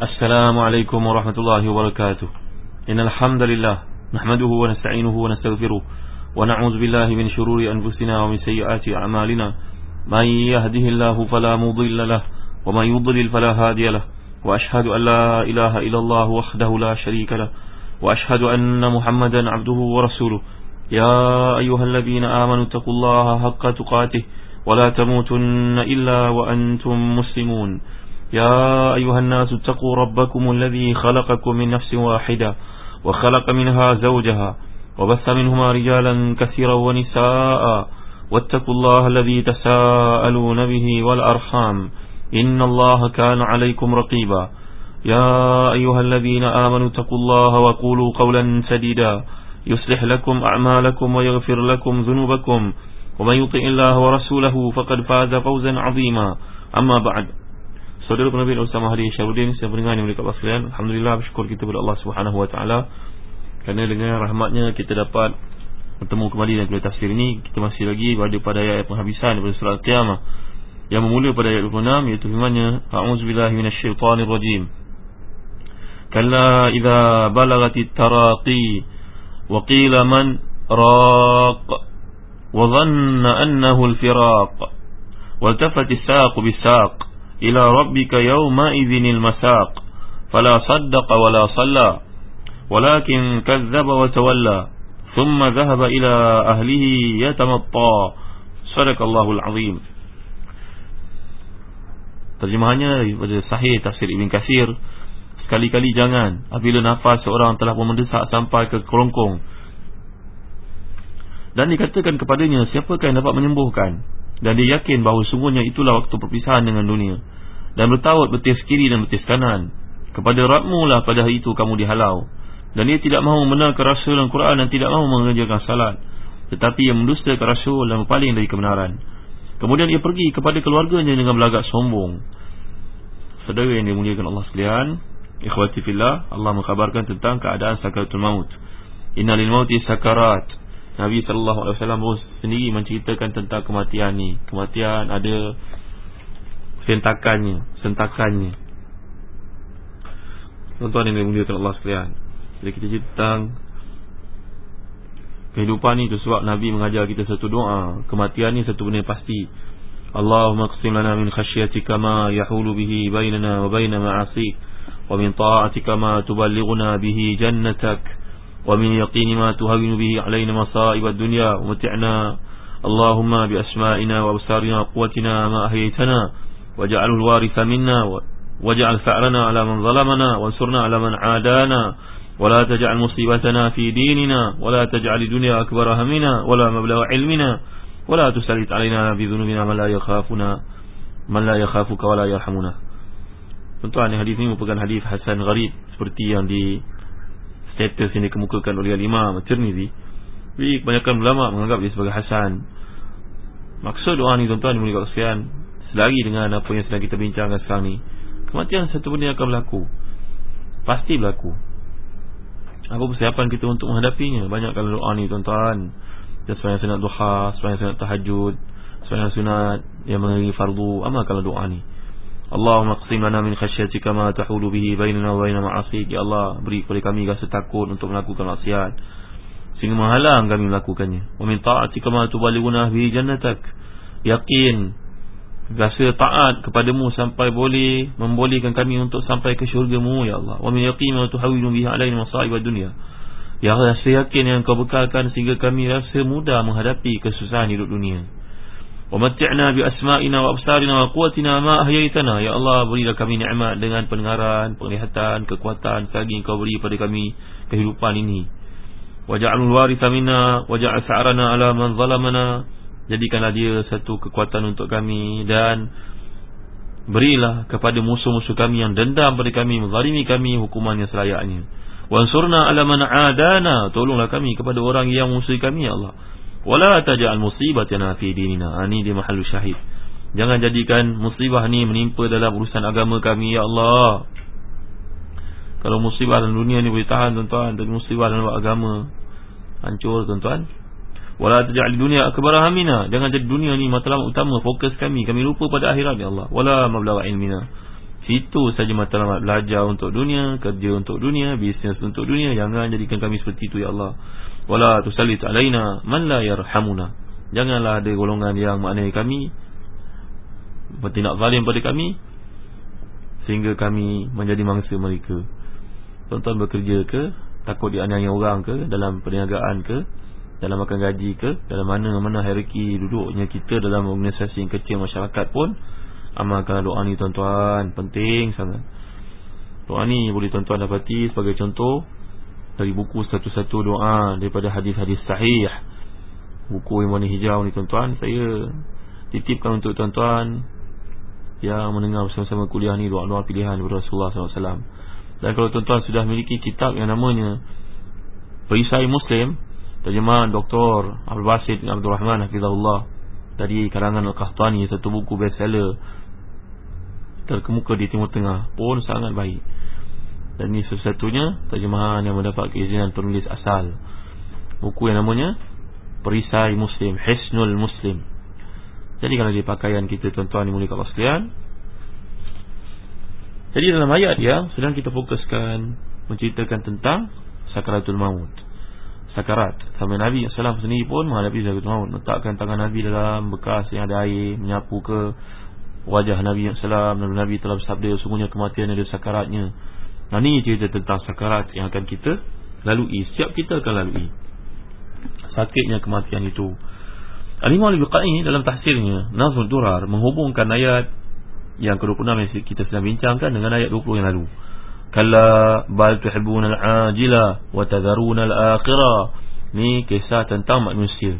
السلام عليكم ورحمة الله وبركاته. إن الحمد لله نحمده ونستعينه ونستغفره ونعوذ بالله من شرور أنفسنا ومن سيئات أعمالنا. من يهده الله فلا مضل له ومن يضلل فلا هادي له. وأشهد أن لا إله إلا الله وحده لا شريك له وأشهد أن محمدا عبده ورسوله. يا أيها الذين آمنوا اتقوا الله حق تقاته ولا تموتن إلا وأنتم مسلمون. يا أيها الناس اتقوا ربكم الذي خلقكم من نفس واحدة وخلق منها زوجها وبث منهما رجالا كثيرا ونساء واتقوا الله الذي تساءلون به والأرحام إن الله كان عليكم رقيبا. يا أيها الذين آمنوا اتقوا الله وقولوا قولا سديدا يصلح لكم أعمالكم ويغفر لكم ذنوبكم ومن يطع الله ورسوله فقد فاز فوزا عظيما. أما بعد. Saudara penerbit Ustaz Mahdi Syarudin, saya pendengar yang berdekat sekalian, alhamdulillah, bersyukur kita kepada Allah Subhanahu wa taala kerana dengan rahmatnya kita dapat bertemu kembali dalam kuliah tafsir ini. Kita masih lagi berada pada ayat penghabisan daripada surah Al-Qiyamah yang bermula pada ayat 26, iaitu firman-Nya, a'udzubillahi minasyaitonir rajim. Kalla idza balagatit taraqi wa qila man raq wa dhanna annahu al-firaq waltafatis saqu bis-saq ila rabbika yawma idzinil masaq fala saddaqa wala salla walakin kadzdzaba wa tawalla thumma dhahaba ila ahlihi yatamatta. Sadaqallahul azim. Terjemahannya daripada Sahih Tafsir Ibn Katsir, sekali-kali jangan apabila nafas seorang telah mendesak sampai ke kerongkong dan dikatakan kepadanya, siapakah yang dapat menyembuhkan? Dan dia yakin bahawa sungguhnya itulah waktu perpisahan dengan dunia. Dan bertaut betis kiri dan betis kanan. Kepada Rabbmu lah pada hari itu kamu dihalau. Dan dia tidak mahu membenarkan Rasul dan Quran dan tidak mahu mengerjakan salat, tetapi ia mendustakan Rasul dan berpaling dari kebenaran. Kemudian ia pergi kepada keluarganya dengan belagak sombong. Saudara yang dimuliakan Allah sekalian, ikhwati fillah, Allah mengkhabarkan tentang keadaan sakaratul maut. Innalil mauti sakarat. Nabi SAW sendiri menceritakan tentang kematian ni. Kematian ada sentakannya. Tuan-tuan yang dimuliakan Allah sekalian, jadi kita cerita tentang kehidupan ni, itu sebab Nabi mengajar kita satu doa. Kematian ni satu benda yang pasti. Allahumma qsim lana min khasyatika ma yahulu bihi bainana wa baina ma'asik, wa min ta'atika ma tuballighuna bihi jannatak, ومن يقين ما تهون به علينا مصائب الدنيا ومتعنا اللهم بأسمائنا وأبصارنا وقوتنا ما أحييتنا واجعله الوارث منا واجعل ثأرنا على من ظلمنا وانصرنا على من عادانا ولا تجعل مصيبتنا في ديننا ولا تجعل الدنيا أكبر همنا ولا مبلغ علمنا ولا تسلط علينا بذنوبنا من لا يخافك ولا يرحمنا. Tuan-tuan, hadis ini merupakan hadis hasan gharib seperti yang di status yang dikemukakan oleh Imam Tirmizi. Jadi kebanyakan ulama menganggap dia sebagai hasan. Maksud doa ni, tuan-tuan dimuliakan sekalian, selari dengan apa yang sedang kita bincangkan sekarang ni. Kematian satu benda yang akan berlaku, pasti berlaku. Apa persiapan kita untuk menghadapinya? Banyakkan doa ni, tuan-tuan. Kita sembahyang sunat duha, sembahyang sunat tahajud, sembahyang sunat yang mengiringi fardu, amalkan doa ni. Allahumma qsim lana min khasyatika ma tahulu bihi bainana wa baina ma'asik. Ya Allah, beri kepada kami rasa takut untuk melakukan maksiat sehingga menghalang kami melakukannya. Wa min ta'atika ma tuballighuna bihi jannatak. Yakin rasa taat kepadamu sampai boleh membolehkan kami untuk sampai ke syurga-Mu, ya Allah. Wa min yaqin ma tuhawwinu bihi alaina masa'ib ad-dunya. Ya Allah, rasa yakin yang Kau bekalkan sehingga kami rasa mudah menghadapi kesusahan hidup dunia. Wa mat'na bi asma'ina wa absarina wa quwwatina ma ahyaytana. Ya Allah, berilah kami nikmat dengan pendengaran, penglihatan, kekuatan selagi Engkau beri pada kami kehidupan ini. Waj'alul waritha minna waj'al sa'rana 'ala man zalamana. Jadikanlah dia satu kekuatan untuk kami dan berilah kepada musuh-musuh kami yang dendam pada kami, menzalimi kami, hukumannya selayaknya. Wansurna 'ala man 'adana. Tolonglah kami kepada orang yang musuhi kami, ya Allah. Wala taj'al musibatana fi dinina. Ini dia mahallul syahid. Jangan jadikan musibah ni menimpa dalam urusan agama kami, ya Allah. Kalau musibah dalam dunia ni boleh tahan, tuan-tuan, tapi musibah dalam agama hancur, tuan-tuan. Wala taj'al dunia akbar hamina. Jangan jadi dunia ni matlamat utama fokus kami lupa pada akhirat, ya Allah. Wala mablagha ilmina. Situ saja matlamat, belajar untuk dunia, kerja untuk dunia, bisnes untuk dunia. Jangan jadikan kami seperti itu ya Allah. Wala tusallit alaina man la yarhamuna. Janganlah ada golongan yang maknai kami bertindak zalim pada kami sehingga kami menjadi mangsa mereka. Tuan-tuan bekerja ke, takut dianiaya orang ke, dalam perniagaan ke, dalam makan gaji ke, dalam mana-mana hierarki duduknya kita dalam organisasi yang kecil masyarakat pun, amalkan doa ni tuan-tuan. Penting sangat. Doa ni boleh tuan-tuan dapati sebagai contoh dari buku satu-satu doa daripada hadis-hadis sahih. Buku yang warna hijau ni tuan-tuan, saya titipkan untuk tuan-tuan yang mendengar bersama-sama kuliah ni, doa-doa pilihan daripada Rasulullah SAW. Dan kalau tuan-tuan sudah memiliki kitab yang namanya Perisai Muslim, terjemahan Dr. Abdul Basit bin Abdul Rahman Hafizahullah dari karangan Al-Qahtani, satu buku bestseller terkemuka di Timur Tengah, pun sangat baik. Dan ini satu-satunya terjemahan yang mendapat keizinan penulis asal. Buku yang namanya Perisai Muslim, Hisnul Muslim. Jadi kalau di pakaian kita tuan-tuan dimuliakan Allah sekalian. Jadi dalam ayat yang sedang kita fokuskan menceritakan tentang sakaratul maut, sakarat. Sampai Nabi SAW sendiri pun menghadapi sakaratul maut, letakkan tangan Nabi dalam bekas yang ada air, menyapu ke wajah Nabi SAW. Dan Nabi telah bersabda, sungguhnya kematian ada sakaratnya. Nah, ini cerita tentang sakarat yang akan kita lalui. Setiap kita akan lalui sakitnya kematian itu. Al-Imam Al-Biqai dalam tafsirnya Nazmul Durar menghubungkan ayat yang ke-26 yang kita sedang bincangkan dengan ayat 20 yang lalu. Kalla bal tuhibbuna al-ajila wa tadharuna al-akhirah. Ni kisah tentang manusia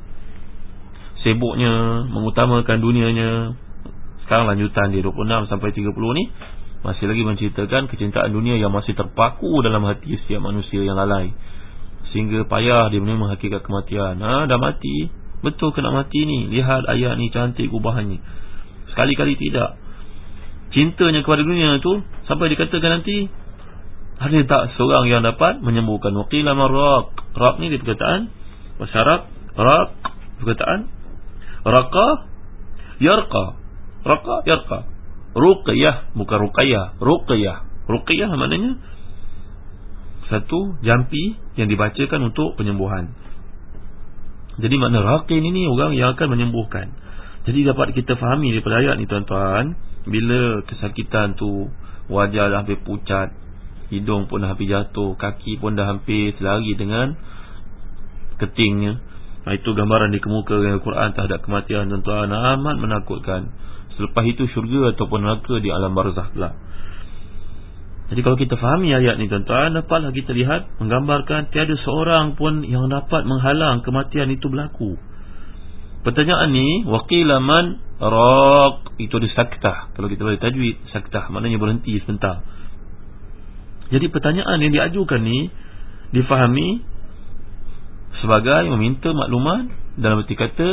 sibuknya mengutamakan dunianya. Sekarang lanjutan di 26 sampai 30 ni masih lagi menceritakan kecintaan dunia yang masih terpaku dalam hati setiap manusia yang lalai, sehingga payah dia menerima hakikat kematian. Dah mati, betul kena mati ni. Lihat ayat ni cantik ubahannya. Sekali-kali tidak. Cintanya kepada dunia tu sampai dikatakan nanti ada tak seorang yang dapat menyembuhkan. Waqila marraq. Raq ni dia perkataan bahasa Arab. Raq perkataan raqa yarqa. Raqa yarqa. Ruqyah bukan ruqyah. Ruqyah. Ruqyah maknanya satu jampi yang dibacakan untuk penyembuhan. Jadi makna raqin ini orang yang akan menyembuhkan. Jadi dapat kita fahami daripada ayat ni tuan-tuan, bila kesakitan tu wajah dah hampir pucat, hidung pun dah hampir jatuh, kaki pun dah hampir selari dengan ketingnya. Itu gambaran dikemukakan Al-Quran terhadap kematian tuan-tuan, amat menakutkan. Selepas itu syurga ataupun neraka di alam barzakh pula. Jadi kalau kita fahami ayat ni tuan-tuan, dapatlah kita lihat menggambarkan tiada seorang pun yang dapat menghalang kematian itu berlaku. Pertanyaan ni waqila man raq, itu ada saktah. Kalau kita boleh tajwid, saktah maknanya berhenti sebentar. Jadi pertanyaan yang diajukan ni difahami sebagai meminta maklumat, dalam erti kata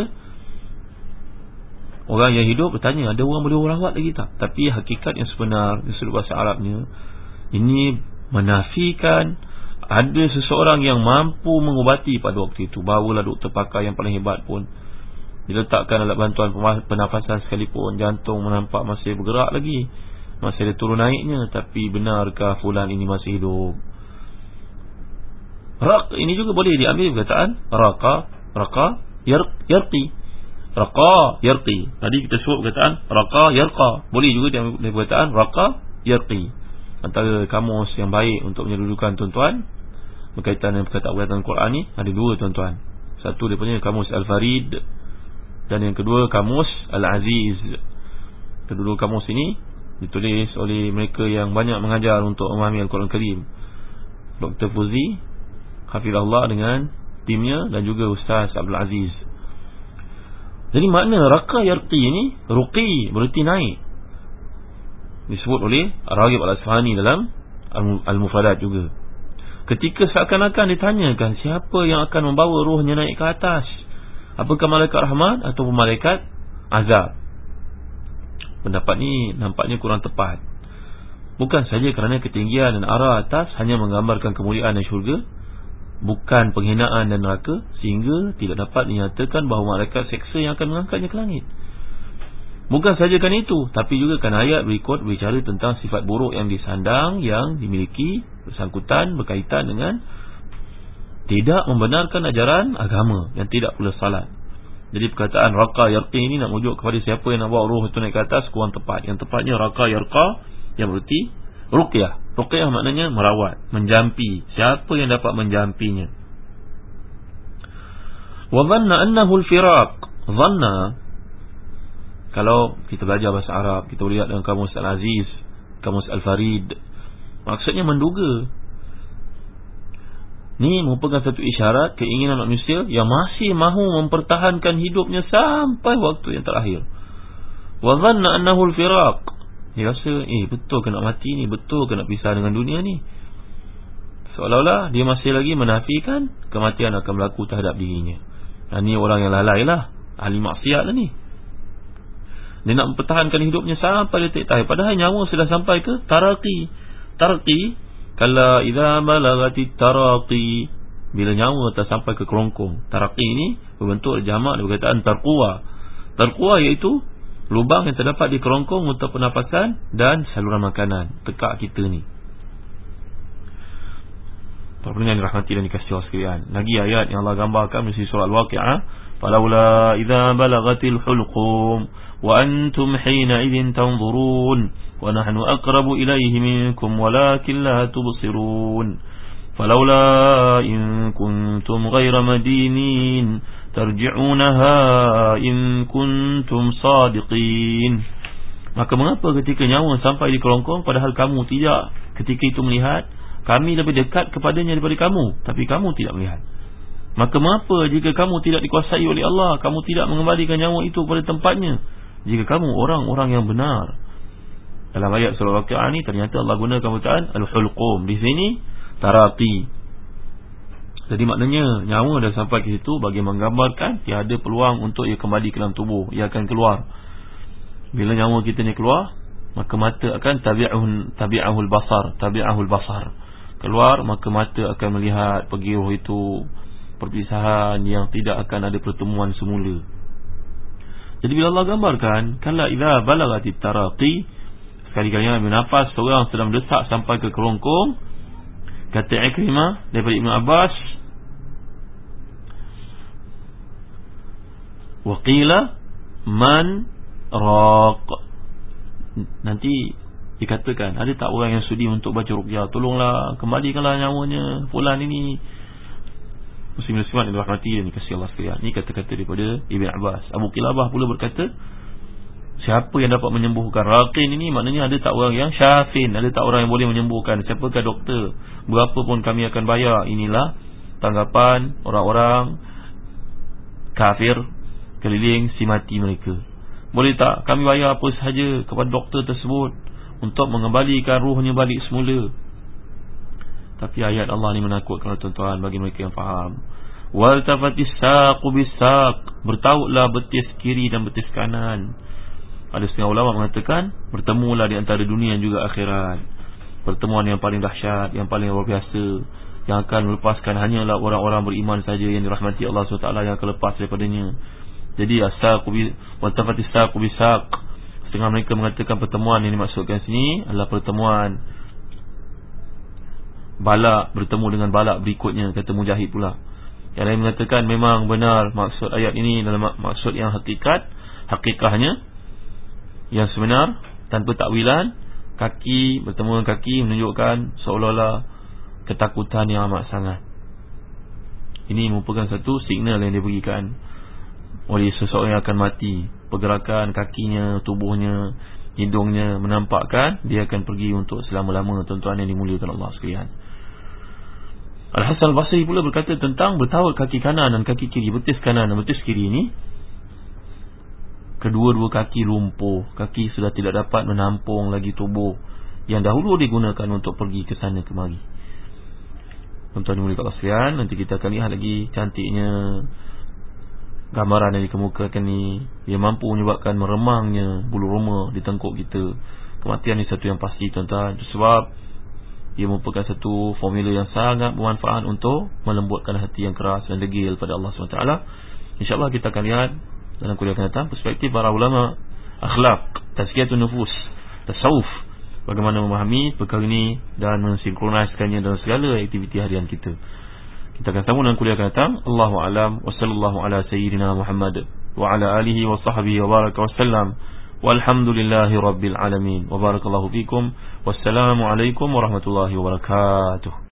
orang yang hidup bertanya, ada orang boleh rawat lagi tak? Tapi hakikat yang sebenar di seluruh bahasa Arabnya, ini menafikan ada seseorang yang mampu mengubati pada waktu itu. Barulah doktor pakar yang paling hebat pun diletakkan alat bantuan pernafasan sekalipun, jantung menampak masih bergerak lagi, masih ada turun naiknya, tapi benarkah fulan ini masih hidup? Raq ini juga boleh diambil perkataan raqa yarqi. Raqa yarqi. Tadi kita sebut perkataan raqa yarqa, boleh juga diambil perkataan raqa yarqi. Antara kamus yang baik untuk menyeludukan tuan-tuan berkaitan dengan perkataan Quran ni ada dua tuan-tuan. Satu daripada kamus Al-Farid, dan yang kedua kamus Al-Aziz. Kedua kamus ini ditulis oleh mereka yang banyak mengajar untuk memahami Al-Quran Karim, Dr. Fuzi Hafizahullah dengan timnya, dan juga Ustaz Abdul Aziz. Jadi makna raqa yarqi ini, ruqi berarti naik, disebut oleh Ar-Raghib Al-Asfahani dalam Al-Mufradat juga. Ketika seakan-akan ditanyakan siapa yang akan membawa rohnya naik ke atas, apakah malaikat rahmat atau malaikat azab? Pendapat ni nampaknya kurang tepat. Bukan saja kerana ketinggian dan arah atas hanya menggambarkan kemuliaan dan syurga, bukan penghinaan dan neraka, sehingga tidak dapat dinyatakan bahawa malaikat seksa yang akan mengangkatnya ke langit. Bukan sajakan itu, tapi juga kan ayat berikut berbicara tentang sifat buruk yang disandang, yang dimiliki bersangkutan berkaitan dengan tidak membenarkan ajaran agama, yang tidak pula salat. Jadi perkataan raqa yarqi ini nak merujuk kepada siapa yang nak bawa roh itu naik ke atas kurang tepat. Yang tepatnya raqa yarqa yang berarti ruqyah. Ruqyah maknanya merawat, menjampi. Siapa yang dapat menjampinya? Wa dhanna annahu al-firaq. Dhanna, kalau kita belajar bahasa Arab, kita boleh lihat dalam kamus Al-Aziz, kamus Al-Farid, maksudnya menduga. Ini merupakan satu isyarat keinginan manusia yang masih mahu mempertahankan hidupnya sampai waktu yang terakhir. Wa dhanna annahu al-firaq. Dia rasa, betul ke nak mati ni, betul ke nak pisah dengan dunia ni. Seolah-olah dia masih lagi menafikan kematian akan berlaku terhadap dirinya. Ini orang yang lalai lah, ahli maksiat lah ni. Dia nak mempertahankan hidupnya sampai detik terakhir, padahal nyawa sudah sampai ke taraqi. Taraqi, kala idza balagati taraqi, bila nyawa telah sampai ke kerongkong. Taraqi ini berbentuk jamak dari perkataan tarquwa. Tarquwa iaitu lubang yang terdapat di kerongkong untuk pernafasan dan saluran makanan tekak kita ni. Para pendengar dirahmati dan dikasihi Allah sekalian, lagi ayat yang Allah gambarkan di surah Al-Waqi'ah, falaula idza balagatil hulqum wa antum hina idzin tanzurun wa nahnu aqrabu ilayhi minkum walakin la tubsirun falaula in kuntum ghayra madinin tarji'unaha in kuntum sadiqin. Maka mengapa ketika nyawa sampai di kerongkong padahal kamu tidak ketika itu melihat? Kami lebih dekat kepadanya daripada kamu, tapi kamu tidak melihat. Maka mengapa jika kamu tidak dikuasai oleh Allah, kamu tidak mengembalikan nyawa itu pada tempatnya, jika kamu orang-orang yang benar? Dalam ayat surah Al-Waqi'ah ni ternyata Allah gunakan perkataan al-hulqum, di sini taraqi. Jadi maknanya nyawa dah sampai ke situ bagi menggambarkan tiada peluang untuk ia kembali ke dalam tubuh, ia akan keluar. Bila nyawa kita ni keluar, maka mata akan tabi'ahul basar, keluar, maka mata akan melihat pergi roh itu, perpisahan yang tidak akan ada pertemuan semula. Jadi bila Allah gambarkan kala idza balagatit taraqi, sekali-kalinya bernafas seorang sedang mendesak sampai ke kerongkong, kata Ikrimah daripada Ibn Abbas, waqila man raq, nanti dikatakan, ada tak orang yang sudi untuk baca ruqyah, tolonglah kembalikanlah nyawanya fulan ini. Muslim-muslimat yang dirahmati dan dikasihi Allah sekalian, ini kata-kata daripada Ibn Abbas. Abu Qilabah pula berkata, siapa yang dapat menyembuhkan? Raqin ini maknanya ada tak orang yang syafin, ada tak orang yang boleh menyembuhkan? Siapakah doktor? Berapa pun kami akan bayar. Inilah tanggapan orang-orang kafir keliling si mati mereka. Boleh tak kami bayar apa sahaja kepada doktor tersebut untuk mengembalikan ruhnya balik semula? Tapi ayat Allah ni menakutkan tuan-tuan bagi mereka yang faham. Wal tafatis saqu bisaq, bertautlah betis kiri dan betis kanan. Ada setengah ulama mengatakan bertemulah di antara dunia dan juga akhirat. Pertemuan yang paling dahsyat, yang paling luar biasa, yang akan melepaskan hanyalah orang-orang beriman saja yang dirahmati Allah SWT yang akan lepas daripadanya. Jadi as-saqu wal tafatis saqu bisaq, setengah mereka mengatakan pertemuan yang dimaksudkan sini adalah pertemuan balak bertemu dengan balak berikutnya, kata Mujahid pula. Yang lain mengatakan memang benar maksud ayat ini dalam maksud yang hakikahnya yang sebenar, tanpa takwilan. Kaki bertemu dengan kaki menunjukkan seolah-olah ketakutan yang amat sangat. Ini merupakan satu signal yang diberikan oleh seseorang yang akan mati. Pergerakan kakinya, tubuhnya, hidungnya menampakkan dia akan pergi untuk selama-lama, tuan-tuan yang dimuliakan Allah sekalian. Al-Hasan Al-Basri pula berkata tentang bertaut kaki kanan dan kaki kiri, betis kanan dan betis kiri ini, kedua-dua kaki lumpuh, kaki sudah tidak dapat menampung lagi tubuh yang dahulu digunakan untuk pergi ke sana kemari. Tuan-tuan dimuliakan Allah sekalian, nanti kita akan lihat lagi cantiknya gambaran yang dikemukakan ni. Dia mampu menyebabkan meremangnya bulu roma di tengkuk kita. Kematian ni satu yang pasti, tuan-tuan. Sebab ia merupakan satu formula yang sangat bermanfaat untuk melembutkan hati yang keras dan degil pada Allah SWT. InsyaAllah kita akan lihat dalam kuliah akan datang perspektif para ulama akhlak, tazkiyatun nufus, tasawuf, bagaimana memahami perkara ini dan mensinkronaskannya dalam segala aktiviti harian kita. Kita akan sambung dengan kuliah akan datang. Allahu a'lam wa sallallahu ala sayyidina Muhammad wa ala alihi wa sahbihi wa baraka wa sallam. Walhamdulillahi rabbil alamin. Wa barakallahu fikum. Wassalamu alaikum warahmatullahi wabarakatuh.